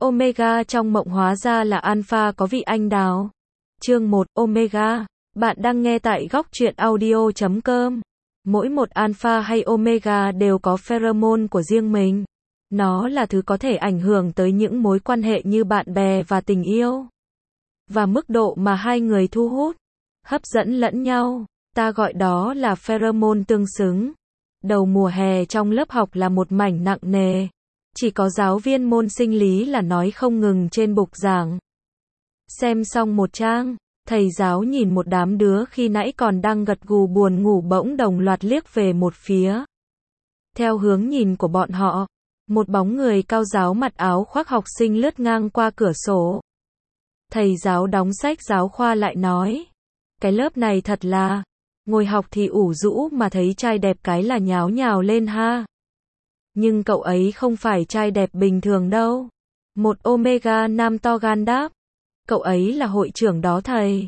Omega trong mộng hóa ra là alpha có vị anh đào. Chương 1, Omega. Bạn đang nghe tại góc truyện audio.com. Mỗi một alpha hay omega đều có pheromone của riêng mình. Nó là thứ có thể ảnh hưởng tới những mối quan hệ như bạn bè và tình yêu. Và mức độ mà hai người thu hút, hấp dẫn lẫn nhau, ta gọi đó là pheromone tương xứng. Đầu mùa hè trong lớp học là một mảnh nặng nề. Chỉ có giáo viên môn sinh lý là nói không ngừng trên bục giảng. Xem xong một trang, thầy giáo nhìn một đám đứa khi nãy còn đang gật gù buồn ngủ bỗng đồng loạt liếc về một phía. Theo hướng nhìn của bọn họ, một bóng người cao ráo mặc áo khoác học sinh lướt ngang qua cửa sổ. Thầy giáo đóng sách giáo khoa lại nói, cái lớp này thật là, ngồi học thì ủ rũ mà thấy trai đẹp cái là nháo nhào lên ha. Nhưng cậu ấy không phải trai đẹp bình thường đâu. Một omega nam to gan đáp. Cậu ấy là hội trưởng đó thầy.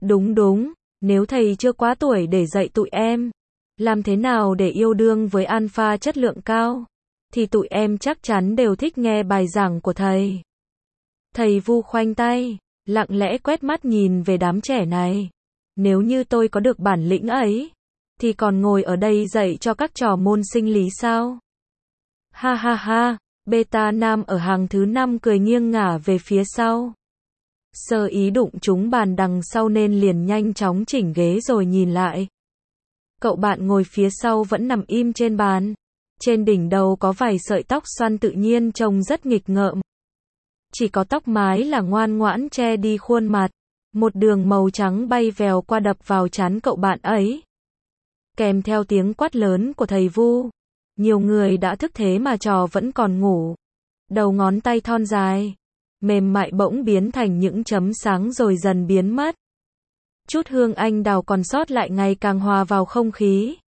Đúng, nếu thầy chưa quá tuổi để dạy tụi em làm thế nào để yêu đương với alpha chất lượng cao, thì tụi em chắc chắn đều thích nghe bài giảng của thầy. Thầy Vu khoanh tay, lặng lẽ quét mắt nhìn về đám trẻ này. Nếu như tôi có được bản lĩnh ấy, thì còn ngồi ở đây dạy cho các trò môn sinh lý sao? Ha ha ha, beta nam ở hàng thứ 5 cười nghiêng ngả về phía sau. Sơ ý đụng trúng bàn đằng sau nên liền nhanh chóng chỉnh ghế rồi nhìn lại. Cậu bạn ngồi phía sau vẫn nằm im trên bàn. Trên đỉnh đầu có vài sợi tóc xoăn tự nhiên trông rất nghịch ngợm. Chỉ có tóc mái là ngoan ngoãn che đi khuôn mặt. Một đường màu trắng bay vèo qua đập vào trán cậu bạn ấy. Kèm theo tiếng quát lớn của thầy Vu. Nhiều người đã thức thế mà trò vẫn còn ngủ. Đầu ngón tay thon dài, mềm mại bỗng biến thành những chấm sáng rồi dần biến mất. Chút hương anh đào còn sót lại ngày càng hòa vào không khí.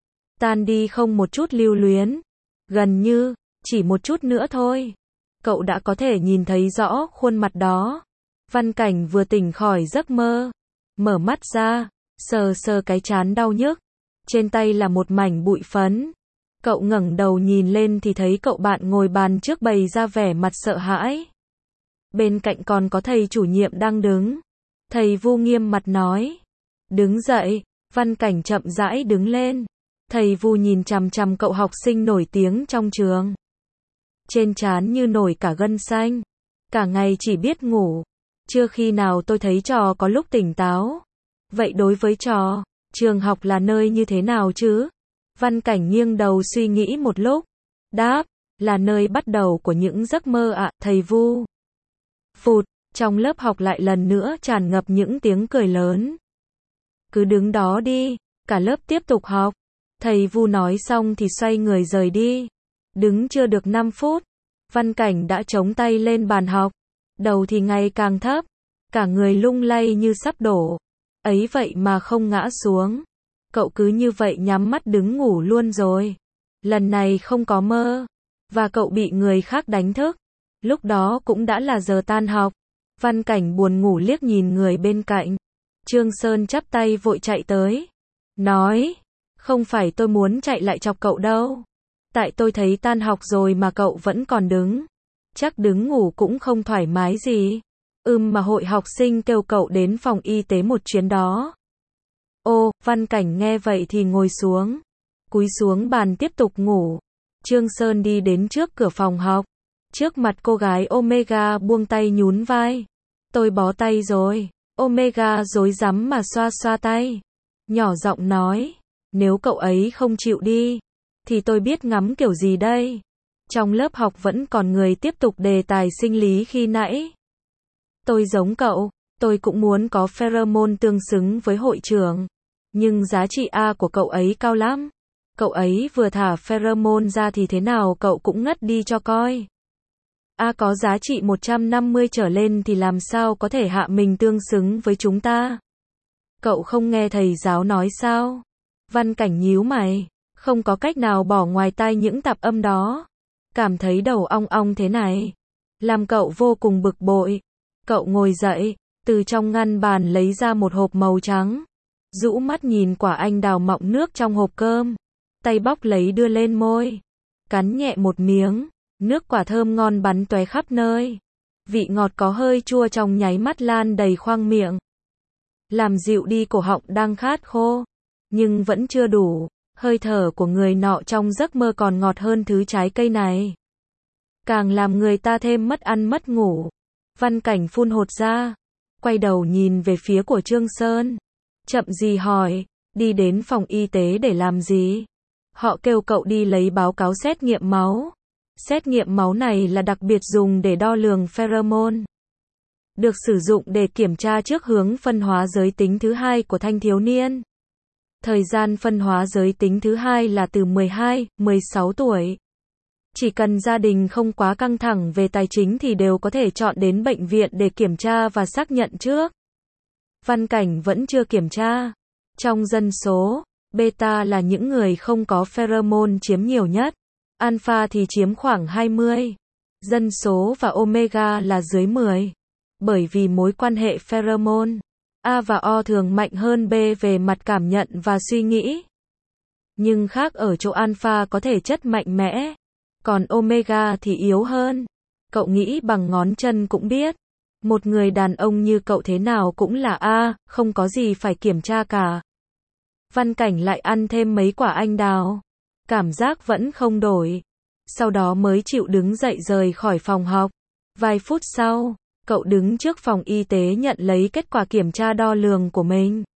Tan đi không một chút lưu luyến. Gần như, chỉ một chút nữa thôi. Cậu đã có thể nhìn thấy rõ khuôn mặt đó. Văn Cảnh vừa tỉnh khỏi giấc mơ. Mở mắt ra, sờ sờ cái trán đau nhức. Trên tay là một mảnh bụi phấn. Cậu ngẩng đầu nhìn lên thì thấy cậu bạn ngồi bàn trước bày ra vẻ mặt sợ hãi. Bên cạnh còn có thầy chủ nhiệm đang đứng. Thầy Vu nghiêm mặt nói. Đứng dậy, Văn Cảnh chậm rãi đứng lên. Thầy Vu nhìn chằm chằm cậu học sinh nổi tiếng trong trường. Trên trán như nổi cả gân xanh. Cả ngày chỉ biết ngủ. Chưa khi nào tôi thấy trò có lúc tỉnh táo. Vậy đối với trò, trường học là nơi như thế nào chứ? Văn Cảnh nghiêng đầu suy nghĩ một lúc. Đáp, là nơi bắt đầu của những giấc mơ ạ, thầy Vu. Phụt, trong lớp học lại lần nữa tràn ngập những tiếng cười lớn. Cứ đứng đó đi, cả lớp tiếp tục học. Thầy Vu nói xong thì xoay người rời đi. Đứng chưa được 5 phút, Văn Cảnh đã chống tay lên bàn học. Đầu thì ngày càng thấp, cả người lung lay như sắp đổ. Ấy vậy mà không ngã xuống. Cậu cứ như vậy nhắm mắt đứng ngủ luôn rồi. Lần này không có mơ. Và cậu bị người khác đánh thức. Lúc đó cũng đã là giờ tan học. Văn Cảnh buồn ngủ liếc nhìn người bên cạnh. Trương Sơn chắp tay vội chạy tới. Nói, không phải tôi muốn chạy lại chọc cậu đâu. Tại tôi thấy tan học rồi mà cậu vẫn còn đứng. Chắc đứng ngủ cũng không thoải mái gì. Mà hội học sinh kêu cậu đến phòng y tế một chuyến đó. Ô, Văn Cảnh nghe vậy thì ngồi xuống. Cúi xuống bàn tiếp tục ngủ. Trương Sơn đi đến trước cửa phòng học. Trước mặt cô gái Omega buông tay nhún vai. Tôi bó tay rồi. Omega rối rắm mà xoa xoa tay. Nhỏ giọng nói. Nếu cậu ấy không chịu đi, thì tôi biết ngắm kiểu gì đây. Trong lớp học vẫn còn người tiếp tục đề tài sinh lý khi nãy. Tôi giống cậu, tôi cũng muốn có pheromone tương xứng với hội trưởng. Nhưng giá trị A của cậu ấy cao lắm. Cậu ấy vừa thả pheromone ra thì thế nào cậu cũng ngất đi cho coi. A có giá trị 150 trở lên thì làm sao có thể hạ mình tương xứng với chúng ta. Cậu không nghe thầy giáo nói sao? Văn Cảnh nhíu mày, không có cách nào bỏ ngoài tai những tạp âm đó. Cảm thấy đầu ong ong thế này, làm cậu vô cùng bực bội. Cậu ngồi dậy, từ trong ngăn bàn lấy ra một hộp màu trắng. Rũ mắt nhìn quả anh đào mọng nước trong hộp cơm. Tay bóc lấy đưa lên môi. Cắn nhẹ một miếng, nước quả thơm ngon bắn tóe khắp nơi. Vị ngọt có hơi chua trong nháy mắt lan đầy khoang miệng. Làm dịu đi cổ họng đang khát khô. Nhưng vẫn chưa đủ. Hơi thở của người nọ trong giấc mơ còn ngọt hơn thứ trái cây này. Càng làm người ta thêm mất ăn mất ngủ. Văn Cảnh phun hột ra. Quay đầu nhìn về phía của Trương Sơn. Chậm gì hỏi, đi đến phòng y tế để làm gì? Họ kêu cậu đi lấy báo cáo xét nghiệm máu. Xét nghiệm máu này là đặc biệt dùng để đo lường pheromone. Được sử dụng để kiểm tra trước hướng phân hóa giới tính thứ hai của thanh thiếu niên. Thời gian phân hóa giới tính thứ hai là từ 12, 16 tuổi. Chỉ cần gia đình không quá căng thẳng về tài chính thì đều có thể chọn đến bệnh viện để kiểm tra và xác nhận trước. Văn Cảnh vẫn chưa kiểm tra. Trong dân số, beta là những người không có pheromone chiếm nhiều nhất. Alpha thì chiếm khoảng 20. Dân số và omega là dưới 10. Bởi vì mối quan hệ pheromone, A và O thường mạnh hơn B về mặt cảm nhận và suy nghĩ. Nhưng khác ở chỗ alpha có thể chất mạnh mẽ, còn omega thì yếu hơn. Cậu nghĩ bằng ngón chân cũng biết. Một người đàn ông như cậu thế nào cũng là A, không có gì phải kiểm tra cả. Văn Cảnh lại ăn thêm mấy quả anh đào. Cảm giác vẫn không đổi. Sau đó mới chịu đứng dậy rời khỏi phòng học. Vài phút sau, cậu đứng trước phòng y tế nhận lấy kết quả kiểm tra đo lường của mình.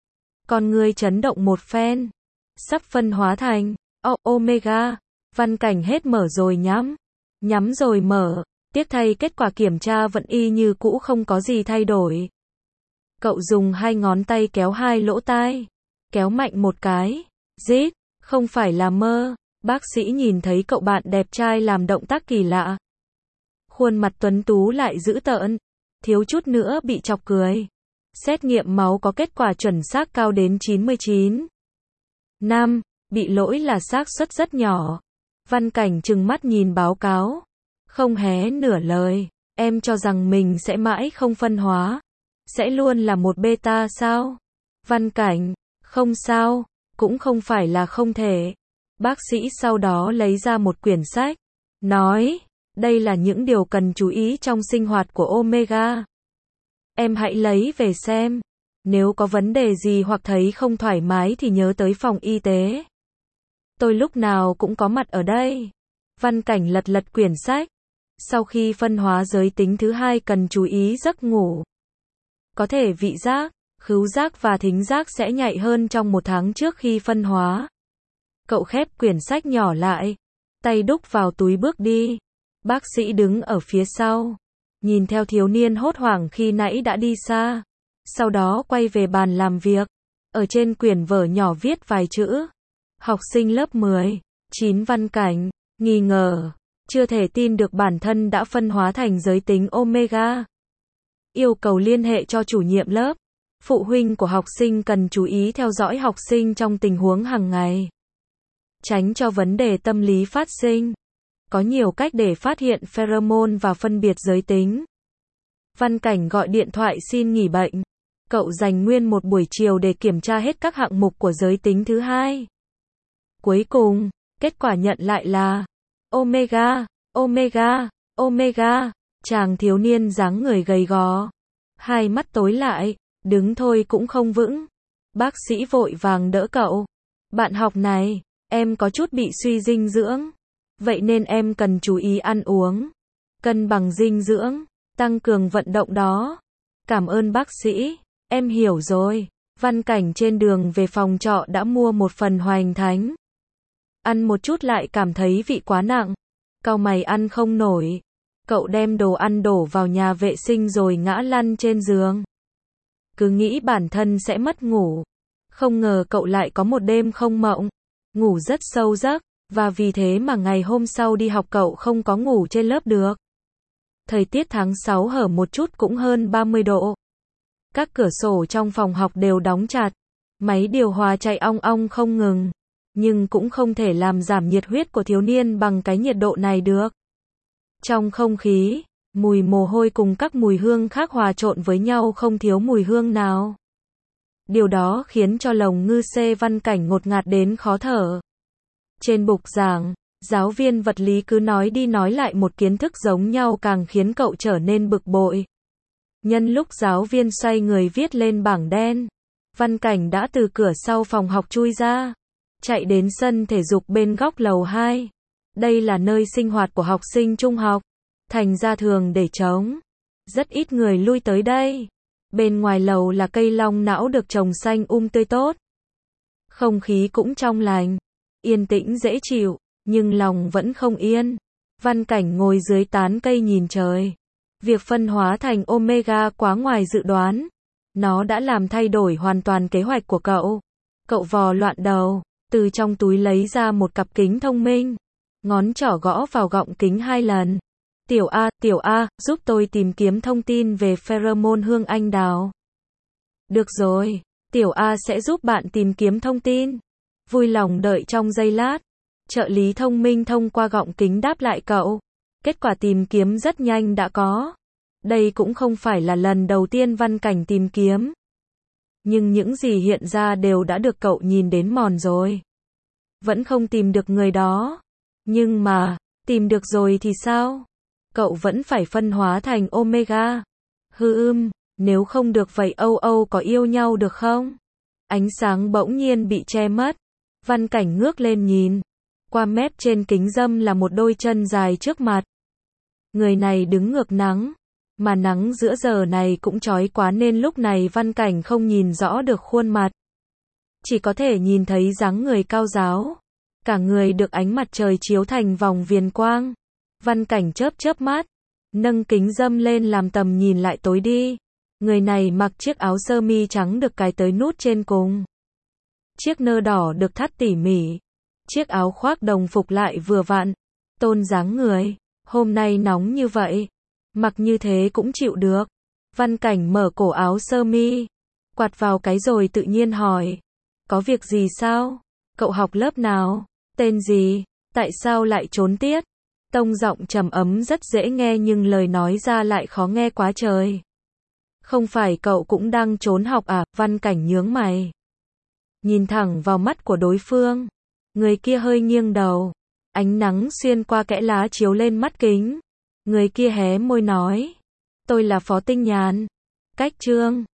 Con người chấn động một phen. Sắp phân hóa thành omega. Văn Cảnh hết mở rồi nhắm. Nhắm rồi mở. Tiếc thay kết quả kiểm tra vẫn y như cũ, không có gì thay đổi. Cậu dùng hai ngón tay kéo hai lỗ tai. Kéo mạnh một cái. Rít. Không phải là mơ. Bác sĩ nhìn thấy cậu bạn đẹp trai làm động tác kỳ lạ. Khuôn mặt tuấn tú lại dữ tợn. Thiếu chút nữa bị chọc cười. Xét nghiệm máu có kết quả chuẩn xác cao đến 99. 5. Bị lỗi là xác suất rất nhỏ. Văn Cảnh trừng mắt nhìn báo cáo. Không hé nửa lời. Em cho rằng mình sẽ mãi không phân hóa. Sẽ luôn là một beta sao? Văn Cảnh. Không sao. Cũng không phải là không thể. Bác sĩ sau đó lấy ra một quyển sách. Nói. Đây là những điều cần chú ý trong sinh hoạt của omega. Em hãy lấy về xem. Nếu có vấn đề gì hoặc thấy không thoải mái thì nhớ tới phòng y tế. Tôi lúc nào cũng có mặt ở đây. Văn Cảnh lật lật quyển sách. Sau khi phân hóa giới tính thứ hai cần chú ý giấc ngủ. Có thể vị giác, khứu giác và thính giác sẽ nhạy hơn trong một tháng trước khi phân hóa. Cậu khép quyển sách nhỏ lại. Tay đút vào túi bước đi. Bác sĩ đứng ở phía sau. Nhìn theo thiếu niên hốt hoảng khi nãy đã đi xa. Sau đó quay về bàn làm việc. Ở trên quyển vở nhỏ viết vài chữ. Học sinh lớp 10. 9 Văn Cảnh. Nghi ngờ. Chưa thể tin được bản thân đã phân hóa thành giới tính omega. Yêu cầu liên hệ cho chủ nhiệm lớp. Phụ huynh của học sinh cần chú ý theo dõi học sinh trong tình huống hàng ngày. Tránh cho vấn đề tâm lý phát sinh. Có nhiều cách để phát hiện pheromone và phân biệt giới tính. Văn Cảnh gọi điện thoại xin nghỉ bệnh. Cậu dành nguyên một buổi chiều để kiểm tra hết các hạng mục của giới tính thứ hai. Cuối cùng, kết quả nhận lại là omega, omega, omega. Chàng thiếu niên dáng người gầy gò. Hai mắt tối lại, đứng thôi cũng không vững. Bác sĩ vội vàng đỡ cậu. Bạn học này, em có chút bị suy dinh dưỡng. Vậy nên em cần chú ý ăn uống. Cân bằng dinh dưỡng, tăng cường vận động đó. Cảm ơn bác sĩ, em hiểu rồi. Văn Cảnh trên đường về phòng trọ đã mua một phần hoành thánh. Ăn một chút lại cảm thấy vị quá nặng. Cau mày ăn không nổi. Cậu đem đồ ăn đổ vào nhà vệ sinh rồi ngã lăn trên giường. Cứ nghĩ bản thân sẽ mất ngủ. Không ngờ cậu lại có một đêm không mộng. Ngủ rất sâu giấc. Và vì thế mà ngày hôm sau đi học cậu không có ngủ trên lớp được. Thời tiết tháng 6 hở một chút cũng hơn 30 độ. Các cửa sổ trong phòng học đều đóng chặt. Máy điều hòa chạy ong ong không ngừng. Nhưng cũng không thể làm giảm nhiệt huyết của thiếu niên bằng cái nhiệt độ này được. Trong không khí, mùi mồ hôi cùng các mùi hương khác hòa trộn với nhau không thiếu mùi hương nào. Điều đó khiến cho lồng ngư C Văn Cảnh ngột ngạt đến khó thở. Trên bục giảng, Giáo viên vật lý cứ nói đi nói lại một kiến thức giống nhau càng khiến cậu trở nên bực bội. Nhân lúc giáo viên xoay người viết lên bảng đen, Văn Cảnh đã từ cửa sau phòng học chui ra, chạy đến sân thể dục bên góc lầu 2. Đây là nơi sinh hoạt của học sinh trung học, thành ra thường để trống. Rất ít người lui tới đây. Bên ngoài lầu là cây long não được trồng xanh tươi tốt. Không khí cũng trong lành, yên tĩnh dễ chịu, nhưng lòng vẫn không yên. Văn Cảnh ngồi dưới tán cây nhìn trời. Việc phân hóa thành Omega quá ngoài dự đoán. Nó đã làm thay đổi hoàn toàn kế hoạch của cậu. Cậu vò loạn đầu, từ trong túi lấy ra một cặp kính thông minh. Ngón trỏ gõ vào gọng kính 2 lần. Tiểu A, giúp tôi tìm kiếm thông tin về pheromone hương anh đào. Được rồi, Tiểu A sẽ giúp bạn tìm kiếm thông tin. Vui lòng đợi trong giây lát. Trợ lý thông minh thông qua gọng kính đáp lại cậu. Kết quả tìm kiếm rất nhanh đã có. Đây cũng không phải là lần đầu tiên Văn Cảnh tìm kiếm. Nhưng những gì hiện ra đều đã được cậu nhìn đến mòn rồi. Vẫn không tìm được người đó. Nhưng mà, tìm được rồi thì sao? Cậu vẫn phải phân hóa thành Omega. Nếu không được vậy Âu có yêu nhau được không? Ánh sáng bỗng nhiên bị che mất. Văn Cảnh ngước lên nhìn. Qua mép trên kính râm là một đôi chân dài trước mặt. Người này đứng ngược nắng. Mà nắng giữa giờ này cũng chói quá nên lúc này Văn Cảnh không nhìn rõ được khuôn mặt. Chỉ có thể nhìn thấy dáng người cao ráo. Cả người được ánh mặt trời chiếu thành vòng viền quang. Văn Cảnh chớp mắt. Nâng kính râm lên làm tầm nhìn lại tối đi. Người này mặc chiếc áo sơ mi trắng được cài tới nút trên cùng. Chiếc nơ đỏ được thắt tỉ mỉ. Chiếc áo khoác đồng phục lại vừa vặn. Tôn dáng người. Hôm nay nóng như vậy. Mặc như thế cũng chịu được. Văn Cảnh mở cổ áo sơ mi. Quạt vào cái rồi tự nhiên hỏi. Có việc gì sao? Cậu học lớp nào? Tên gì? Tại sao lại trốn tiết? Tông giọng trầm ấm rất dễ nghe nhưng lời nói ra lại khó nghe quá trời. Không phải cậu cũng đang trốn học à? Văn Cảnh nhướng mày. Nhìn thẳng vào mắt của đối phương. Người kia hơi nghiêng đầu. Ánh nắng xuyên qua kẽ lá chiếu lên mắt kính. Người kia hé môi nói. Tôi là Phó Tinh Nhàn. Cách chương